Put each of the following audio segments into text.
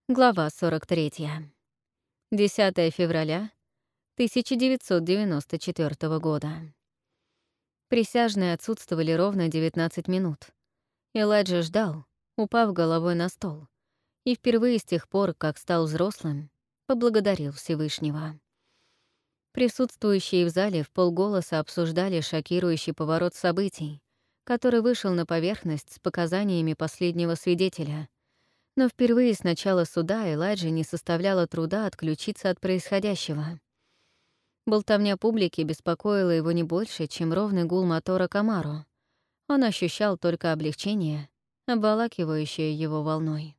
Глава 43. 10 февраля 1994 года. Присяжные отсутствовали ровно 19 минут. Элайджа ждал, упав головой на стол, и впервые с тех пор, как стал взрослым, поблагодарил Всевышнего. Присутствующие в зале вполголоса обсуждали шокирующий поворот событий, который вышел на поверхность с показаниями последнего свидетеля. Но впервые с начала суда Элайджа не составляло труда отключиться от происходящего. Болтовня публики беспокоила его не больше, чем ровный гул мотора Камаро. Он ощущал только облегчение, обволакивающее его волной.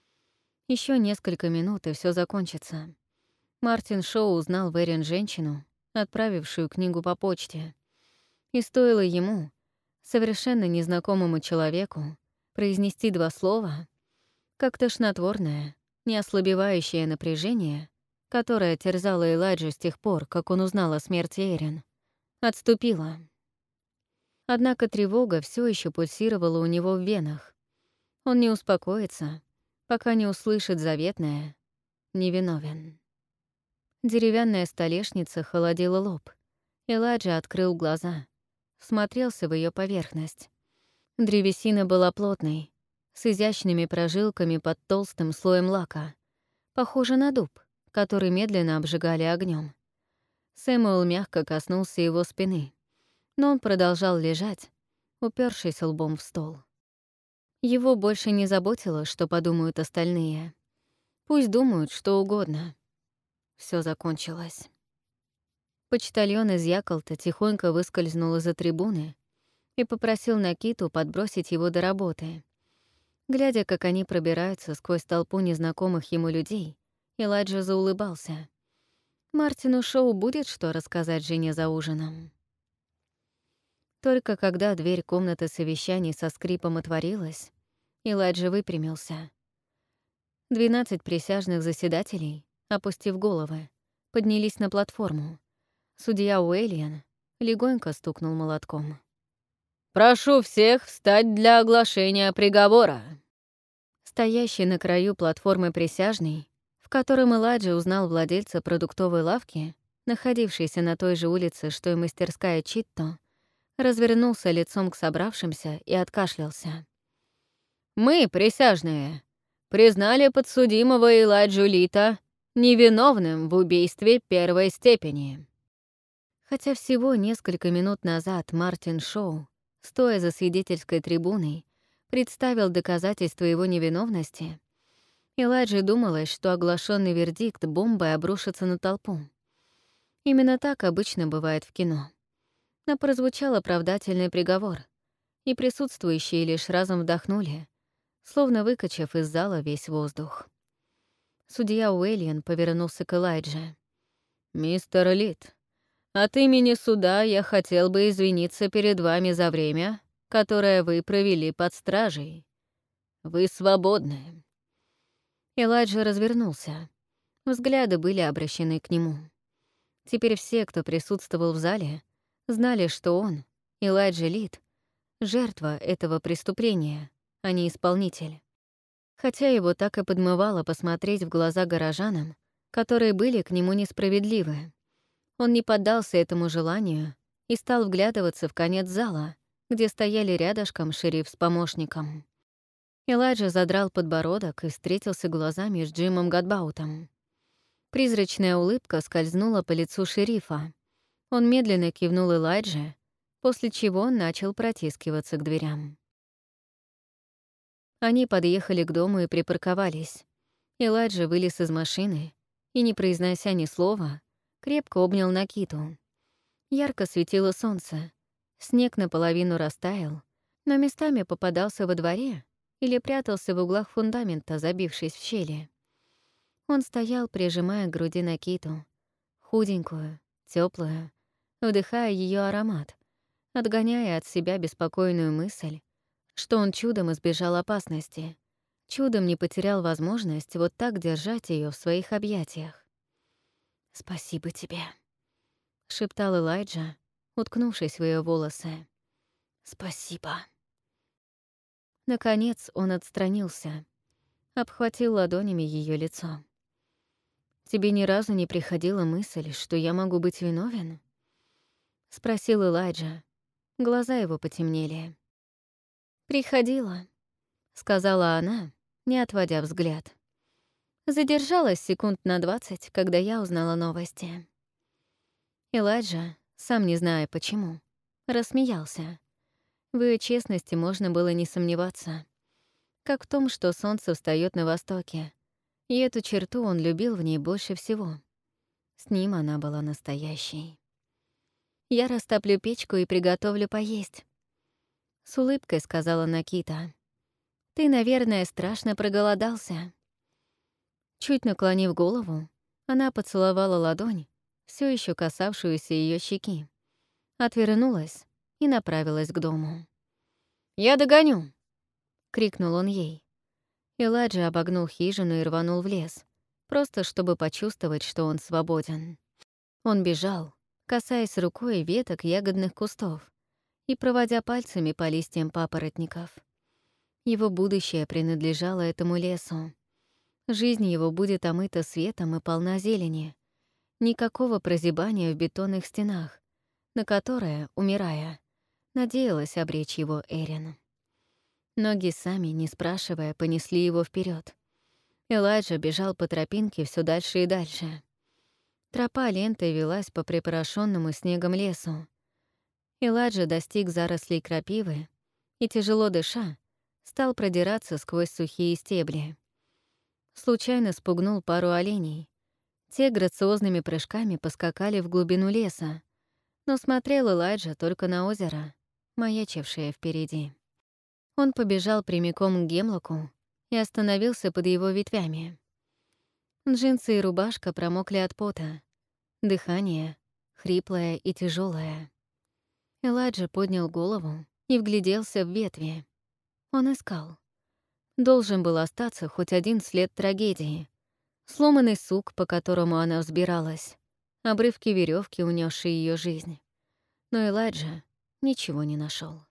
Еще несколько минут, и все закончится. Мартин Шоу узнал в Эрин женщину, отправившую книгу по почте. И стоило ему, совершенно незнакомому человеку, произнести два слова, как тошнотворное, неослабевающее напряжение, которое терзало Элайджу с тех пор, как он узнал о смерти Эрин, отступило. Однако тревога все еще пульсировала у него в венах. Он не успокоится, пока не услышит заветное «невиновен». Деревянная столешница холодила лоб. Элайджа открыл глаза, всмотрелся в ее поверхность. Древесина была плотной, с изящными прожилками под толстым слоем лака, похоже на дуб, который медленно обжигали огнем. Сэмюэл мягко коснулся его спины, но он продолжал лежать, упершись лбом в стол. Его больше не заботило, что подумают остальные. Пусть думают что угодно. Все закончилось. Почтальон из Яколта тихонько выскользнул из-за трибуны и попросил Накиту подбросить его до работы. Глядя, как они пробираются сквозь толпу незнакомых ему людей, Элайджа заулыбался. Мартину Шоу будет что рассказать жене за ужином. Только когда дверь комнаты совещаний со скрипом отворилась, Элайджа выпрямился. 12 присяжных заседателей, опустив головы, поднялись на платформу. Судья Уэйлиан легонько стукнул молотком. «Прошу всех встать для оглашения приговора». Стоящий на краю платформы присяжный, в котором Элайджа узнал владельца продуктовой лавки, находившейся на той же улице, что и мастерская Читто, развернулся лицом к собравшимся и откашлялся. «Мы, присяжные, признали подсудимого Элайджу Лита невиновным в убийстве первой степени». Хотя всего несколько минут назад Мартин Шоу, стоя за свидетельской трибуной, представил доказательства его невиновности, Элайджа думалось, что оглашенный вердикт бомбой обрушится на толпу. Именно так обычно бывает в кино. Но прозвучал оправдательный приговор, и присутствующие лишь разом вдохнули, словно выкачав из зала весь воздух. Судья Уэйлиан повернулся к Элайдже. «Мистер Лит, от имени суда я хотел бы извиниться перед вами за время, которое вы провели под стражей. Вы свободны». Элайджа развернулся. Взгляды были обращены к нему. Теперь все, кто присутствовал в зале, знали, что он, Элайджа Лит, жертва этого преступления, а не исполнитель. Хотя его так и подмывало посмотреть в глаза горожанам, которые были к нему несправедливы. Он не поддался этому желанию и стал вглядываться в конец зала, где стояли рядышком шериф с помощником. Элайджа задрал подбородок и встретился глазами с Джимом Гадбаутом. Призрачная улыбка скользнула по лицу шерифа. Он медленно кивнул Элайдже, после чего начал протискиваться к дверям. Они подъехали к дому и припарковались. Элайджа вылез из машины и, не произнося ни слова, крепко обнял Накиту. Ярко светило солнце. Снег наполовину растаял, но местами попадался во дворе или прятался в углах фундамента, забившись в щели. Он стоял, прижимая к груди Накиту, худенькую, теплую, вдыхая ее аромат, отгоняя от себя беспокойную мысль, что он чудом избежал опасности, чудом не потерял возможность вот так держать ее в своих объятиях. «Спасибо тебе», — шептал Элайджа, уткнувшись в ее волосы. «Спасибо». Наконец он отстранился. обхватил ладонями ее лицо. «Тебе ни разу не приходила мысль, что я могу быть виновен?» — спросил Элайджа. Глаза его потемнели. «Приходила», — сказала она, не отводя взгляд. Задержалась секунд на 20, когда я узнала новости. Элайджа, сам не зная почему, рассмеялся. В ее честности можно было не сомневаться. Как в том, что солнце встаёт на востоке. И эту черту он любил в ней больше всего. С ним она была настоящей. «Я растоплю печку и приготовлю поесть», — с улыбкой сказала Накита. «Ты, наверное, страшно проголодался». Чуть наклонив голову, она поцеловала ладонь, все еще касавшуюся ее щеки, отвернулась и направилась к дому. «Я догоню!» — крикнул он ей. Элайджа обогнул хижину и рванул в лес, просто чтобы почувствовать, что он свободен. Он бежал, касаясь рукой веток ягодных кустов и проводя пальцами по листьям папоротников. Его будущее принадлежало этому лесу. Жизнь его будет омыта светом и полна зелени. Никакого прозябания в бетонных стенах, на которое, умирая, надеялась обречь его Эрин. Ноги сами, не спрашивая, понесли его вперед. Элайджа бежал по тропинке все дальше и дальше. Тропа лентой велась по припорошенному снегом лесу. Элайджа достиг зарослей крапивы и, тяжело дыша, стал продираться сквозь сухие стебли. Случайно спугнул пару оленей. Те грациозными прыжками поскакали в глубину леса, но смотрел Элайджа только на озеро, маячившее впереди. Он побежал прямиком к Гемлоку и остановился под его ветвями. Джинсы и рубашка промокли от пота. Дыхание хриплое и тяжелое. Элайджа поднял голову и вгляделся в ветви. Он искал. Должен был остаться хоть один след трагедии. Сломанный сук, по которому она взбиралась, обрывки веревки, унесшие ее жизнь. Но Элайджа ничего не нашел.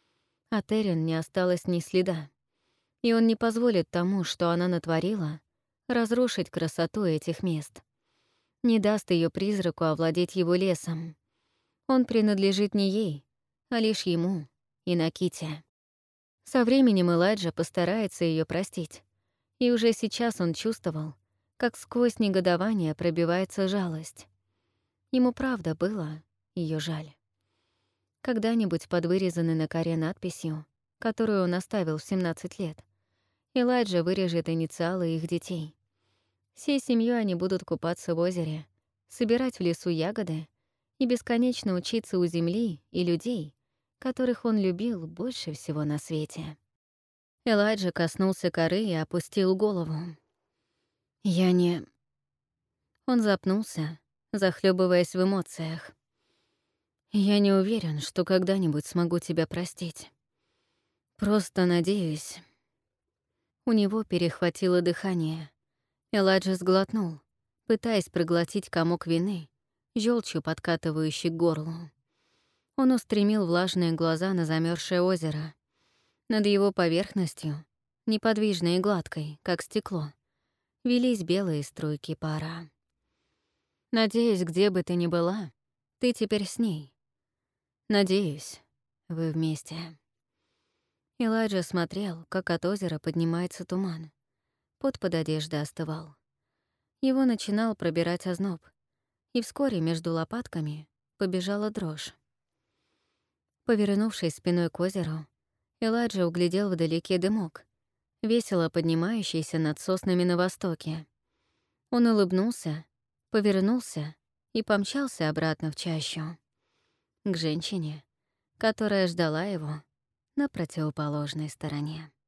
От Эрин не осталось ни следа, и он не позволит тому, что она натворила, разрушить красоту этих мест. Не даст ее призраку овладеть его лесом. Он принадлежит не ей, а лишь ему и Наките. Со временем Элайджа постарается ее простить, и уже сейчас он чувствовал, как сквозь негодование пробивается жалость. Ему правда было ее жаль. Когда-нибудь под вырезанной на коре надписью, которую он оставил в 17 лет, Элайджа вырежет инициалы их детей. Всей семьей они будут купаться в озере, собирать в лесу ягоды и бесконечно учиться у земли и людей, которых он любил больше всего на свете. Элайджа коснулся коры и опустил голову. «Я не...» Он запнулся, захлебываясь в эмоциях. «Я не уверен, что когда-нибудь смогу тебя простить. Просто надеюсь...» У него перехватило дыхание. Элайджа сглотнул, пытаясь проглотить комок вины, желчью подкатывающий к горлу. Он устремил влажные глаза на замерзшее озеро. Над его поверхностью, неподвижной и гладкой, как стекло, велись белые струйки пара. «Надеюсь, где бы ты ни была, ты теперь с ней. Надеюсь, вы вместе». Элайджа смотрел, как от озера поднимается туман. Пот под одеждой остывал. Его начинал пробирать озноб, и вскоре между лопатками побежала дрожь. Повернувшись спиной к озеру, Элайджа углядел вдалеке дымок, весело поднимающийся над соснами на востоке. Он улыбнулся, повернулся и помчался обратно в чащу. К женщине, которая ждала его на противоположной стороне.